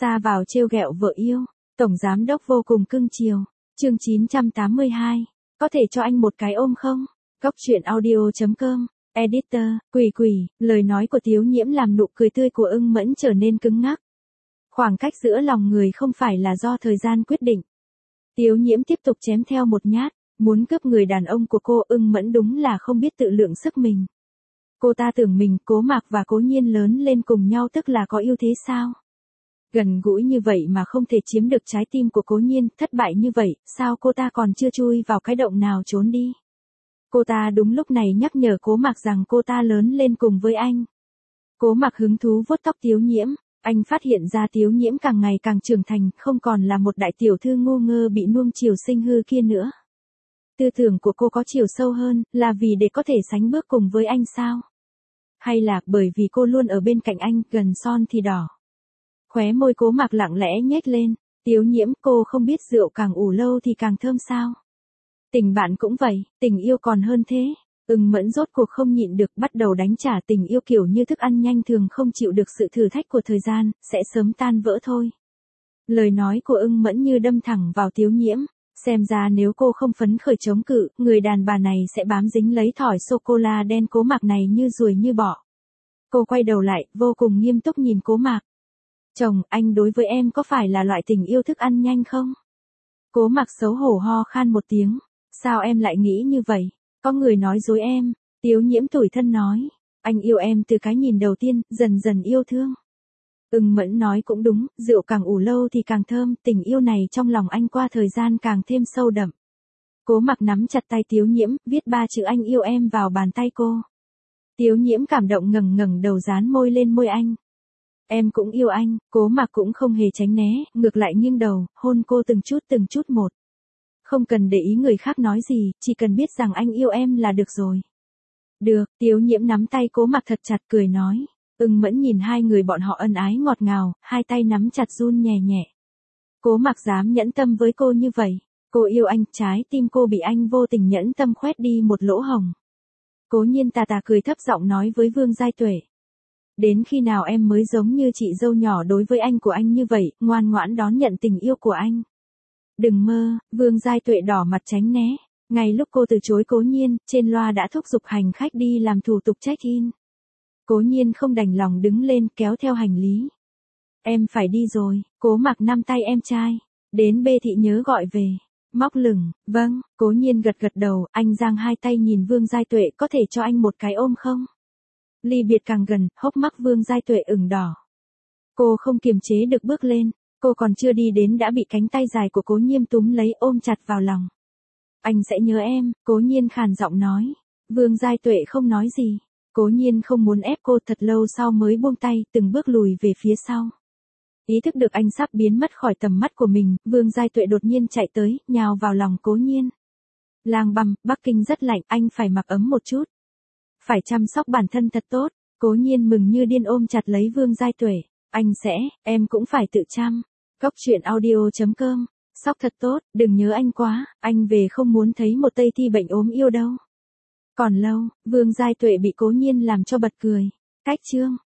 Sa vào trêu ghẹo vợ yêu, tổng giám đốc vô cùng cưng chiều. Chương 982, có thể cho anh một cái ôm không? Góc truyện audio.com, editor, Quỷ, lời nói của Tiếu Nhiễm làm nụ cười tươi của Ưng Mẫn trở nên cứng ngắc. Khoảng cách giữa lòng người không phải là do thời gian quyết định. Tiếu Nhiễm tiếp tục chém theo một nhát, muốn cướp người đàn ông của cô. Ưng Mẫn đúng là không biết tự lượng sức mình. Cô ta tưởng mình, Cố Mạc và Cố Nhiên lớn lên cùng nhau tức là có ưu thế sao? Gần gũi như vậy mà không thể chiếm được trái tim của Cố Nhiên, thất bại như vậy, sao cô ta còn chưa chui vào cái động nào trốn đi? Cô ta đúng lúc này nhắc nhở Cố Mạc rằng cô ta lớn lên cùng với anh. Cố Mạc hứng thú vuốt tóc Tiếu Nhiễm, anh phát hiện ra Tiếu Nhiễm càng ngày càng trưởng thành, không còn là một đại tiểu thư ngu ngơ bị nuông chiều sinh hư kia nữa. Tư tưởng của cô có chiều sâu hơn, là vì để có thể sánh bước cùng với anh sao? Hay là bởi vì cô luôn ở bên cạnh anh, gần son thì đỏ? Khóe môi Cố Mạc lặng lẽ nhếch lên. Tiếu Nhiễm, cô không biết rượu càng ủ lâu thì càng thơm sao? Tình bạn cũng vậy, tình yêu còn hơn thế. Ưng Mẫn rốt cuộc không nhịn được, bắt đầu đánh trả. Tình yêu kiểu như thức ăn nhanh thường không chịu được sự thử thách của thời gian, sẽ sớm tan vỡ thôi. Lời nói của Ưng Mẫn như đâm thẳng vào Tiếu Nhiễm. Xem ra nếu cô không phấn khởi chống cự, người đàn bà này sẽ bám dính lấy thỏi sô-cô-la đen Cố Mạc này như ruồi như bọ. Cô quay đầu lại, vô cùng nghiêm túc nhìn Cố Mạc. Chồng, anh đối với em có phải là loại tình yêu thức ăn nhanh không? Cố Mạc xấu hổ ho khan một tiếng. Sao em lại nghĩ như vậy? Có người nói dối em. Tiếu Nhiễm tủi thân nói. Anh yêu em từ cái nhìn đầu tiên, dần dần yêu thương. Ưng Mẫn nói cũng đúng, rượu càng ủ lâu thì càng thơm, tình yêu này trong lòng anh qua thời gian càng thêm sâu đậm. Cố Mạc nắm chặt tay Tiếu Nhiễm, viết 3 chữ anh yêu em vào bàn tay cô. Tiếu Nhiễm cảm động ngẩng đầu dán môi lên môi anh. Em cũng yêu anh. Cố Mạc cũng không hề tránh né, ngược lại nghiêng đầu, hôn cô từng chút một. Không cần để ý người khác nói gì, chỉ cần biết rằng anh yêu em là được rồi. Được, Tiếu Nhiễm nắm tay Cố Mạc thật chặt cười nói. Ưng Mẫn nhìn hai người bọn họ ân ái ngọt ngào, hai tay nắm chặt run nhẹ nhẹ. Cố Mạc dám nhẫn tâm với cô như vậy. Cô yêu anh, trái tim cô bị anh vô tình nhẫn tâm khoét đi một lỗ hổng. Cố Nhiên tà cười thấp giọng nói với Vương Giai Tuệ. Đến khi nào em mới giống như chị dâu nhỏ đối với anh của anh như vậy, ngoan ngoãn đón nhận tình yêu của anh. Đừng mơ. Vương Giai Tuệ đỏ mặt tránh né. Ngay lúc cô từ chối Cố Nhiên, trên loa đã thúc giục hành khách đi làm thủ tục check-in. Cố Nhiên không đành lòng đứng lên kéo theo hành lý. Em phải đi rồi. Cố Mạc nắm tay em trai. Đến Bê Thị nhớ gọi về. Móc lửng. Vâng. Cố Nhiên gật đầu. Anh giang hai tay nhìn Vương Giai Tuệ, có thể cho anh một cái ôm không? Ly biệt càng gần, hốc mắt Vương Giai Tuệ ửng đỏ. Cô không kiềm chế được bước lên. Cô còn chưa đi đến đã bị cánh tay dài của Cố Nhiên túm lấy ôm chặt vào lòng. Anh sẽ nhớ em. Cố Nhiên khàn giọng nói. Vương Giai Tuệ không nói gì. Cố Nhiên không muốn ép cô, thật lâu sau mới buông tay, từng bước lùi về phía sau. Ý thức được anh sắp biến mất khỏi tầm mắt của mình, Vương Giai Tuệ đột nhiên chạy tới, nhào vào lòng Cố Nhiên. Lang băm, Bắc Kinh rất lạnh, anh phải mặc ấm một chút. Phải chăm sóc bản thân thật tốt. Cố Nhiên mừng như điên ôm chặt lấy Vương Giai Tuệ. Anh sẽ, em cũng phải tự chăm. Góc truyện audio.com, sóc thật tốt, đừng nhớ anh quá, anh về không muốn thấy một Tây Thi bệnh ốm yêu đâu. Còn lâu, Vương Giai Tuệ bị Cố Nhiên làm cho bật cười. Cách chương